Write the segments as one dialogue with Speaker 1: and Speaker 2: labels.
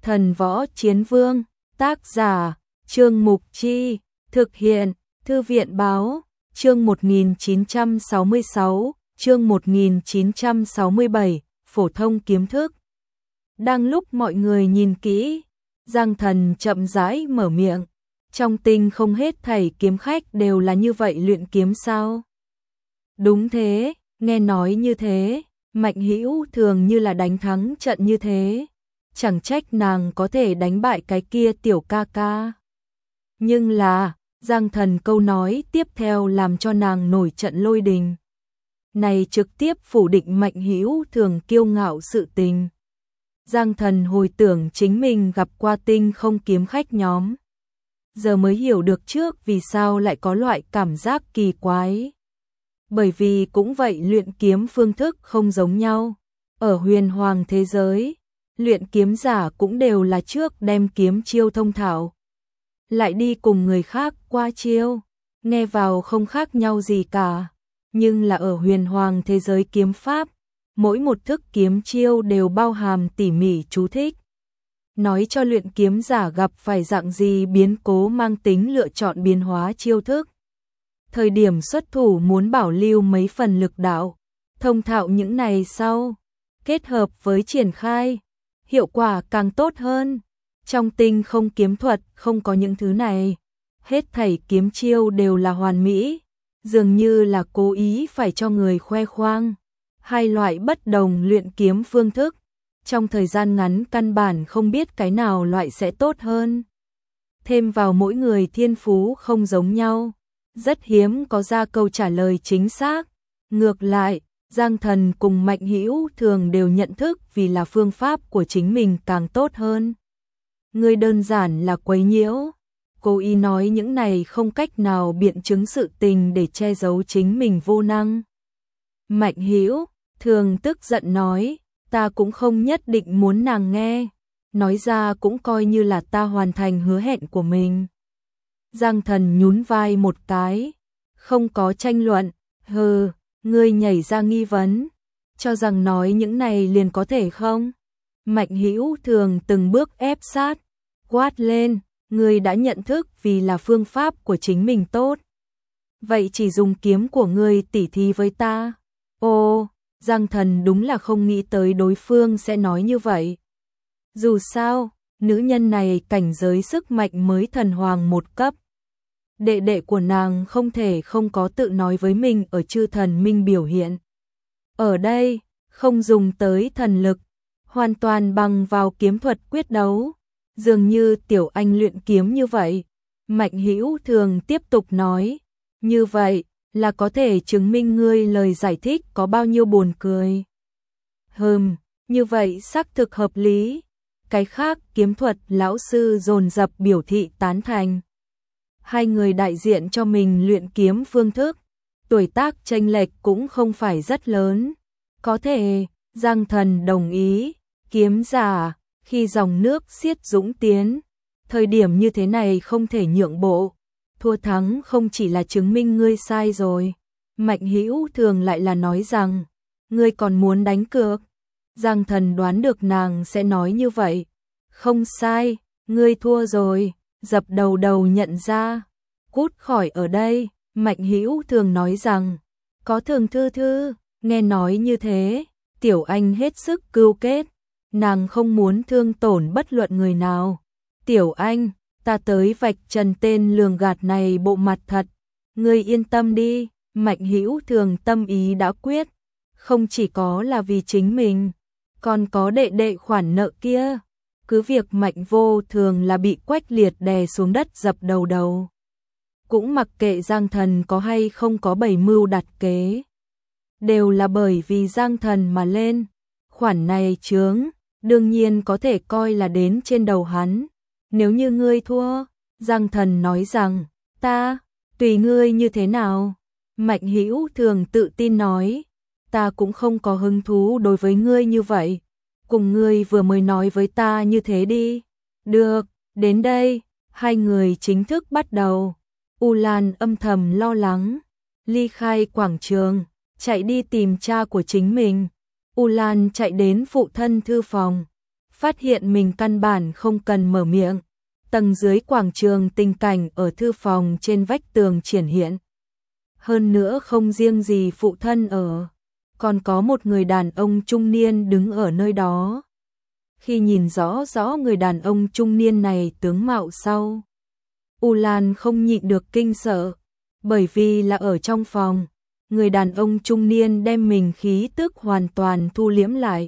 Speaker 1: Thần Võ Chiến Vương, tác giả, Trương Mục Chi, thực hiện, Thư viện Báo, chương 1966, chương 1967, phổ thông kiếm thức. Đang lúc mọi người nhìn kỹ, Giang Thần chậm rãi mở miệng, trong tinh không hết thảy kiếm khách đều là như vậy luyện kiếm sao? Đúng thế, nghe nói như thế, Mạnh Hữu Thường như là đánh thắng trận như thế, chẳng trách nàng có thể đánh bại cái kia tiểu ca ca. Nhưng là, Giang Thần câu nói tiếp theo làm cho nàng nổi trận lôi đình. Này trực tiếp phủ định Mạnh Hữu Thường kiêu ngạo sự tình. Giang Thần hồi tưởng chính mình gặp qua tinh không kiếm khách nhóm. Giờ mới hiểu được trước vì sao lại có loại cảm giác kỳ quái. Bởi vì cũng vậy luyện kiếm phương thức không giống nhau. Ở huyền hoàng thế giới, luyện kiếm giả cũng đều là trước đem kiếm chiêu thông thạo, lại đi cùng người khác qua chiêu, nghe vào không khác nhau gì cả. Nhưng là ở huyền hoàng thế giới kiếm pháp, mỗi một thức kiếm chiêu đều bao hàm tỉ mỉ chú thích, nói cho luyện kiếm giả gặp phải dạng gì biến cố mang tính lựa chọn biến hóa chiêu thức. Thời điểm xuất thủ muốn bảo lưu mấy phần lực đạo, thông thạo những này sau, kết hợp với triển khai, hiệu quả càng tốt hơn. Trong tinh không kiếm thuật không có những thứ này, hết thảy kiếm chiêu đều là hoàn mỹ, dường như là cố ý phải cho người khoe khoang. Hai loại bất đồng luyện kiếm phương thức, trong thời gian ngắn căn bản không biết cái nào loại sẽ tốt hơn. Thêm vào mỗi người thiên phú không giống nhau, rất hiếm có ra câu trả lời chính xác. Ngược lại, Giang Thần cùng Mạnh Hữu Thường đều nhận thức vì là phương pháp của chính mình càng tốt hơn. Người đơn giản là quấy nhiễu, cố ý nói những này không cách nào biện chứng sự tình để che giấu chính mình vô năng. Mạnh Hữu Thường tức giận nói, ta cũng không nhất định muốn nàng nghe, nói ra cũng coi như là ta hoàn thành hứa hẹn của mình. Giang Thần nhún vai một cái, không có tranh luận, hừ, ngươi nhảy ra nghi vấn, cho rằng nói những này liền có thể không? Mạnh Hữu Thường từng bước ép sát, quát lên, ngươi đã nhận thức vì là phương pháp của chính mình tốt. Vậy chỉ dùng kiếm của ngươi tỉ thí với ta. Ô, Giang Thần đúng là không nghĩ tới đối phương sẽ nói như vậy. Dù sao, nữ nhân này cảnh giới sức mạnh mới thần hoàng một cấp. Đệ đệ của nàng không thể không có tự nói với mình ở chư thần minh biểu hiện. Ở đây, không dùng tới thần lực, hoàn toàn bằng vào kiếm thuật quyết đấu. Dường như tiểu anh luyện kiếm như vậy. Mạnh Hữu Thường tiếp tục nói, như vậy là có thể chứng minh ngươi lời giải thích có bao nhiêu buồn cười. Như vậy xác thực hợp lý. Cái khác kiếm thuật lão sư dồn dập biểu thị tán thành. Hai người đại diện cho mình luyện kiếm phương thức, tuổi tác chênh lệch cũng không phải rất lớn. Có thể, Giang Thần đồng ý, kiếm giả, khi dòng nước xiết dũng tiến, thời điểm như thế này không thể nhượng bộ, thua thắng không chỉ là chứng minh ngươi sai rồi. Mạnh Hữu Thường lại là nói rằng, ngươi còn muốn đánh cược. Giang Thần đoán được nàng sẽ nói như vậy. Không sai, ngươi thua rồi, dập đầu nhận ra. Cút khỏi ở đây, Mạnh Hữu Thường nói rằng, có Thường thư, nghe nói như thế, tiểu anh hết sức cưu kết, nàng không muốn thương tổn bất luận người nào. Tiểu anh, ta tới vạch trần tên lường gạt này bộ mặt thật, ngươi yên tâm đi. Mạnh Hữu Thường tâm ý đã quyết, không chỉ có là vì chính mình, còn có đệ đệ khoản nợ kia. Cứ việc Mạnh Vô Thường là bị Quách Liệt đè xuống đất dập đầu, cũng mặc kệ Giang Thần có hay không có bày mưu đặt kế, đều là bởi vì Giang Thần mà lên. Khoản này chướng, đương nhiên có thể coi là đến trên đầu hắn. Nếu như ngươi thua, Giang Thần nói rằng, ta, tùy ngươi như thế nào. Mạnh Hữu Thường tự tin nói, ta cũng không có hứng thú đối với ngươi như vậy. Cùng ngươi vừa mới nói với ta như thế đi. Được, đến đây, hai người chính thức bắt đầu. U Lan âm thầm lo lắng, ly khai quảng trường, chạy đi tìm cha của chính mình. U Lan chạy đến phụ thân thư phòng, phát hiện mình căn bản không cần mở miệng. Tầng dưới quảng trường tình cảnh ở thư phòng trên vách tường triển hiện. Hơn nữa không riêng gì phụ thân ở, còn có một người đàn ông trung niên đứng ở nơi đó. Khi nhìn rõ rõ người đàn ông trung niên này tướng mạo sau, U Lan không nhịn được kinh sợ, bởi vì là ở trong phòng, người đàn ông trung niên đem mình khí tức hoàn toàn thu liễm lại.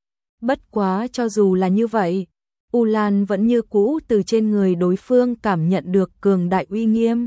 Speaker 1: Bất quá cho dù là như vậy, U Lan vẫn như cũ từ trên người đối phương cảm nhận được cường đại uy nghiêm.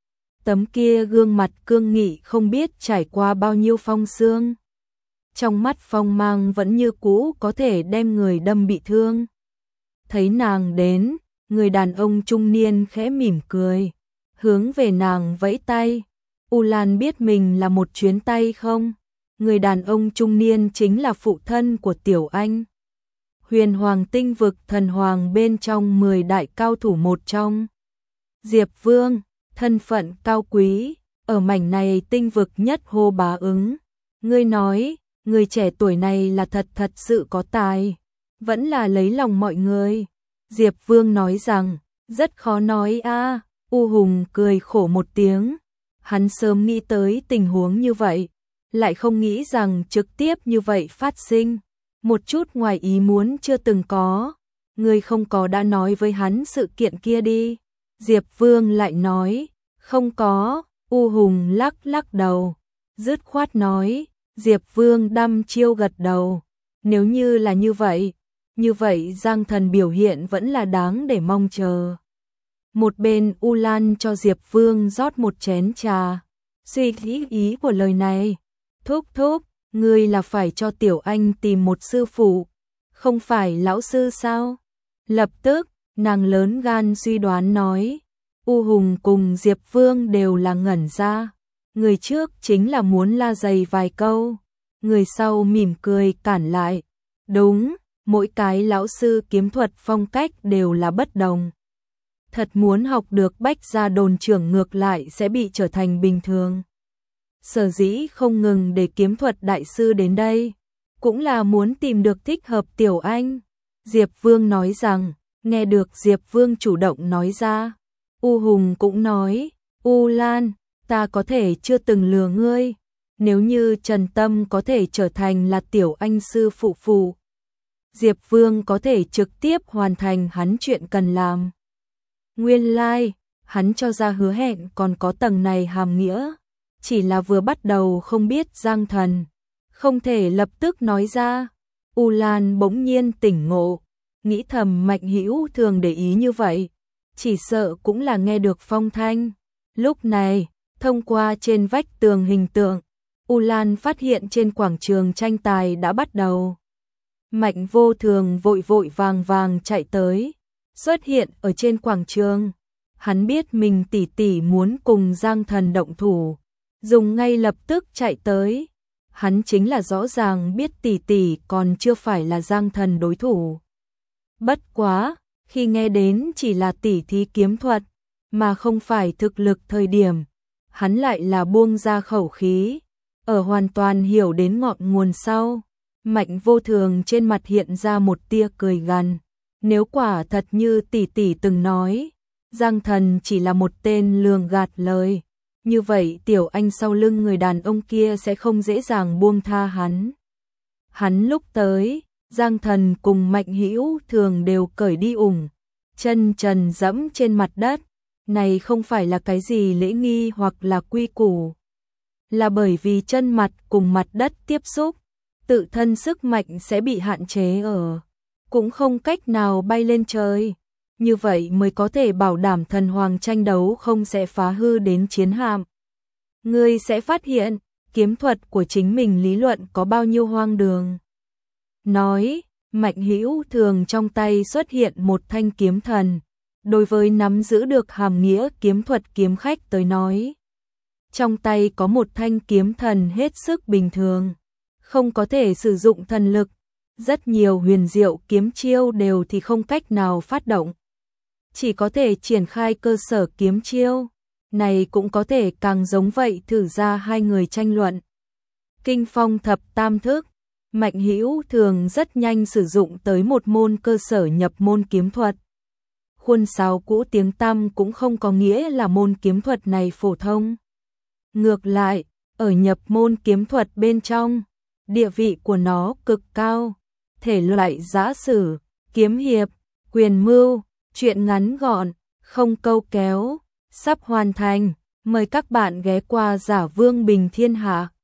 Speaker 1: Tấm kia gương mặt cương nghị không biết trải qua bao nhiêu phong sương. Trong mắt phong mang vẫn như cũ có thể đem người đâm bị thương. Thấy nàng đến, người đàn ông trung niên khẽ mỉm cười, hướng về nàng vẫy tay. U Lan biết mình là một chuyến tay không? Người đàn ông trung niên chính là phụ thân của Tiểu Anh. Huyền Hoàng tinh vực thần hoàng bên trong 10 đại cao thủ một trong. Diệp Vương, thân phận cao quý, ở mảnh này tinh vực nhất hô bá ứng. Ngươi nói, người trẻ tuổi này là thật sự có tài, vẫn là lấy lòng mọi người. Diệp Vương nói rằng, rất khó nói a. U Hùng cười khổ một tiếng. Hắn sớm nghĩ tới tình huống như vậy, lại không nghĩ rằng trực tiếp như vậy phát sinh. Một chút ngoài ý muốn chưa từng có. Ngươi không có đã nói với hắn sự kiện kia đi. Diệp Vương lại nói, không có. U Hùng lắc lắc đầu, dứt khoát nói. Diệp Vương đăm chiêu gật đầu. Nếu như là như vậy Giang Thần biểu hiện vẫn là đáng để mong chờ. Một bên U Lan cho Diệp Vương rót một chén trà. Suy nghĩ ý của lời này. Thúc, ngươi là phải cho Tiểu Anh tìm một sư phụ, không phải lão sư sao? Lập tức, nàng lớn gan suy đoán nói. U Hùng cùng Diệp Vương đều là ngẩn ra. Người trước chính là muốn la dày vài câu. Người sau mỉm cười cản lại. Đúng, mỗi cái lão sư kiếm thuật phong cách đều là bất đồng. Thật muốn học được Bách Gia đồn trưởng ngược lại sẽ bị trở thành bình thường. Sở dĩ không ngừng để kiếm thuật đại sư đến đây, cũng là muốn tìm được thích hợp Tiểu Anh. Diệp Vương nói rằng, nghe được Diệp Vương chủ động nói ra. U Hùng cũng nói, U Lan, ta có thể chưa từng lừa ngươi. Nếu như Trần Tâm có thể trở thành là Tiểu Anh sư phụ, Diệp Vương có thể trực tiếp hoàn thành hắn chuyện cần làm. Nguyên lai, hắn cho ra hứa hẹn còn có tầng này hàm nghĩa. Chỉ là vừa bắt đầu không biết Giang Thần, không thể lập tức nói ra. U Lan bỗng nhiên tỉnh ngộ, nghĩ thầm Mạnh Hữu thường để ý như vậy, chỉ sợ cũng là nghe được phong thanh. Lúc này, thông qua trên vách tường hình tượng, U Lan phát hiện trên quảng trường tranh tài đã bắt đầu. Mạnh Vô Thường vội vàng chạy tới, xuất hiện ở trên quảng trường. Hắn biết mình tỷ muốn cùng Giang Thần động thủ, dùng ngay lập tức chạy tới. Hắn chính là rõ ràng biết tỷ còn chưa phải là Giang Thần đối thủ. Bất quá, khi nghe đến chỉ là tỉ thí kiếm thuật, mà không phải thực lực thời điểm, hắn lại là buông ra khẩu khí, ở hoàn toàn hiểu đến ngọn nguồn sau. Mạnh Vô Thường trên mặt hiện ra một tia cười gằn. Nếu quả thật như tỷ từng nói, Giang Thần chỉ là một tên lường gạt lời, như vậy Tiểu Anh sau lưng người đàn ông kia sẽ không dễ dàng buông tha hắn. Hắn lúc tới, Giang Thần cùng Mạnh Hữu Thường đều cởi đi ủng, chân trần dẫm trên mặt đất. Này không phải là cái gì lễ nghi hoặc là quy củ, là bởi vì chân mặt cùng mặt đất tiếp xúc, tự thân sức mạnh sẽ bị hạn chế ở, cũng không cách nào bay lên trời. Như vậy mới có thể bảo đảm thần hoàng tranh đấu không sẽ phá hư đến chiến hạm. Ngươi sẽ phát hiện, kiếm thuật của chính mình lý luận có bao nhiêu hoang đường. Nói, Mạnh Hữu Thường trong tay xuất hiện một thanh kiếm thần. Đối với nắm giữ được hàm nghĩa kiếm thuật kiếm khách tới nói, trong tay có một thanh kiếm thần hết sức bình thường, không có thể sử dụng thần lực. Rất nhiều huyền diệu kiếm chiêu đều thì không cách nào phát động, chỉ có thể triển khai cơ sở kiếm chiêu. Này cũng có thể càng giống vậy thử ra hai người tranh luận. Kinh phong thập tam thức, Mạnh Hữu thường rất nhanh sử dụng tới một môn cơ sở nhập môn kiếm thuật. Khuôn sáo cũ tiếng tăm cũng không có nghĩa là môn kiếm thuật này phổ thông. Ngược lại, ở nhập môn kiếm thuật bên trong, địa vị của nó cực cao. Thể loại giã sử, kiếm hiệp, quyền mưu, truyện ngắn gọn, không câu kéo, sắp hoàn thành. Mời các bạn ghé qua Giả Vương Bình Thiên Hạ.